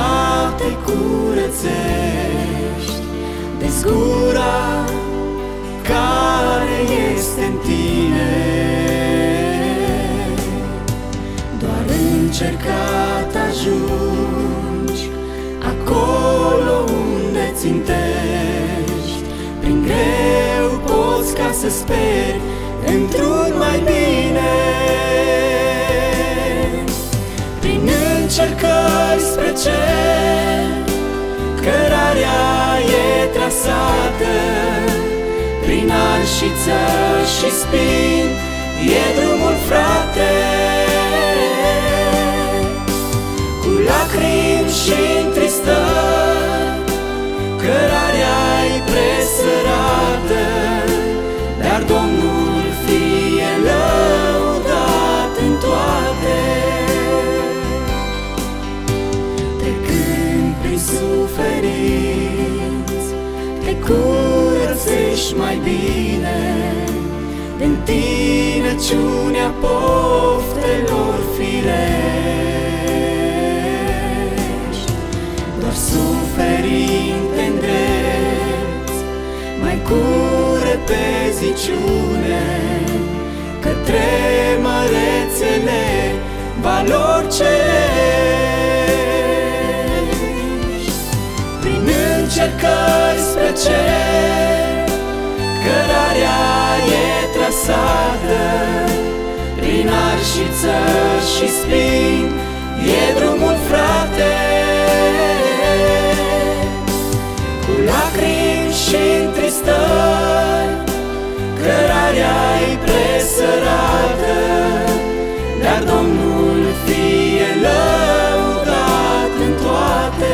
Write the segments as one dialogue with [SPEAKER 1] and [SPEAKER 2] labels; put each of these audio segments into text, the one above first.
[SPEAKER 1] te curățești de zgura care este în tine. Doar încercat ajungi acolo unde țintești. Prin greu poți ca să speri într-un mai bine. Prin încercări spre cer cărarea e trasată. Prin arșiță și spini e drumul, frate. Cu lacrimi și întristări cărarea-i presărată, dar Domnul fie lăudat în toate. Trecând prin suferinți, te curățești mai bine de întinăciunea poftelor firești. Doar suferind te îndrepți mai cu repeziciune către mărețele valori cerești. Prin încercări spre cer cărarea e trasată. Prin arșiță și spini e drumul, frate. Cu lacrimi și întristări cărarea-i presărată, dar Domnul fie lăudat în toate.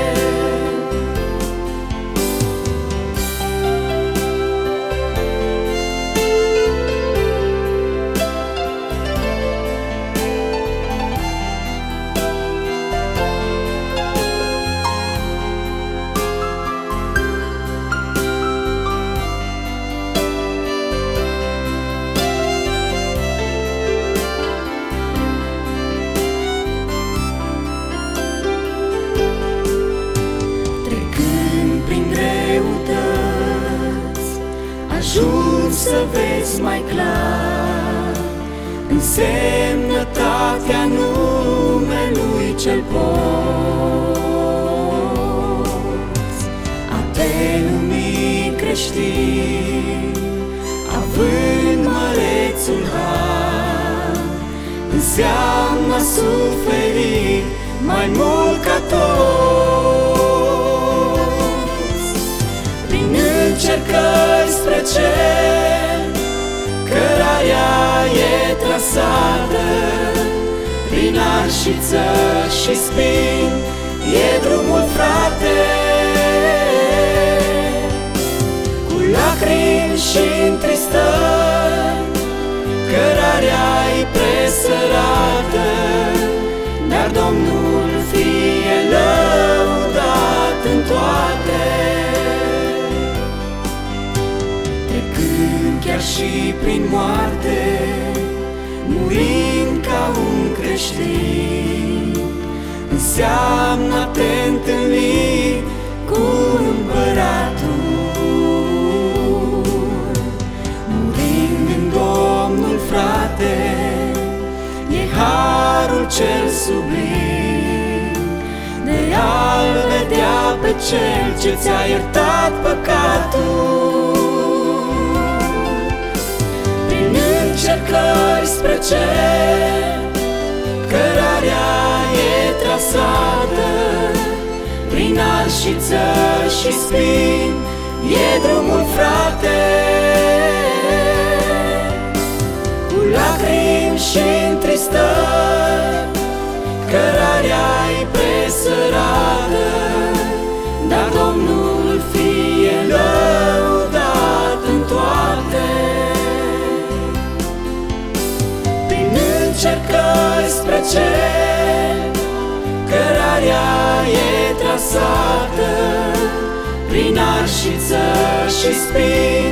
[SPEAKER 1] Ajungi să vezi mai clar însemnătatea numelui cel poți a te numi creștin, având mărețul har. Înseamnă a suferi mai mult ca toți. Prin încercări spre cer cărarea e trasată. Prin arșiță și spini e drumul, frate. Cu lacrimi și întristări cărarea-i presărată, dar Domnul fie lăudat în toate. Trecând chiar și prin moarte, murind ca un creștin, înseamnă a te întâlni cu Împăratul. Murind în Domnul, frate, e harul cel sublim de a-L vedea pe Cel ce ți-a iertat păcatul. Prin încercări spre cer cărarea e trasată. Prin arșiță și spini e drumul, frate. Cu lacrimi și întristări cărarea-i presărată, dar Domnul fie lăudat în toate. Prin încercări spre cer cărarea e trasată. Prin arșiță și spini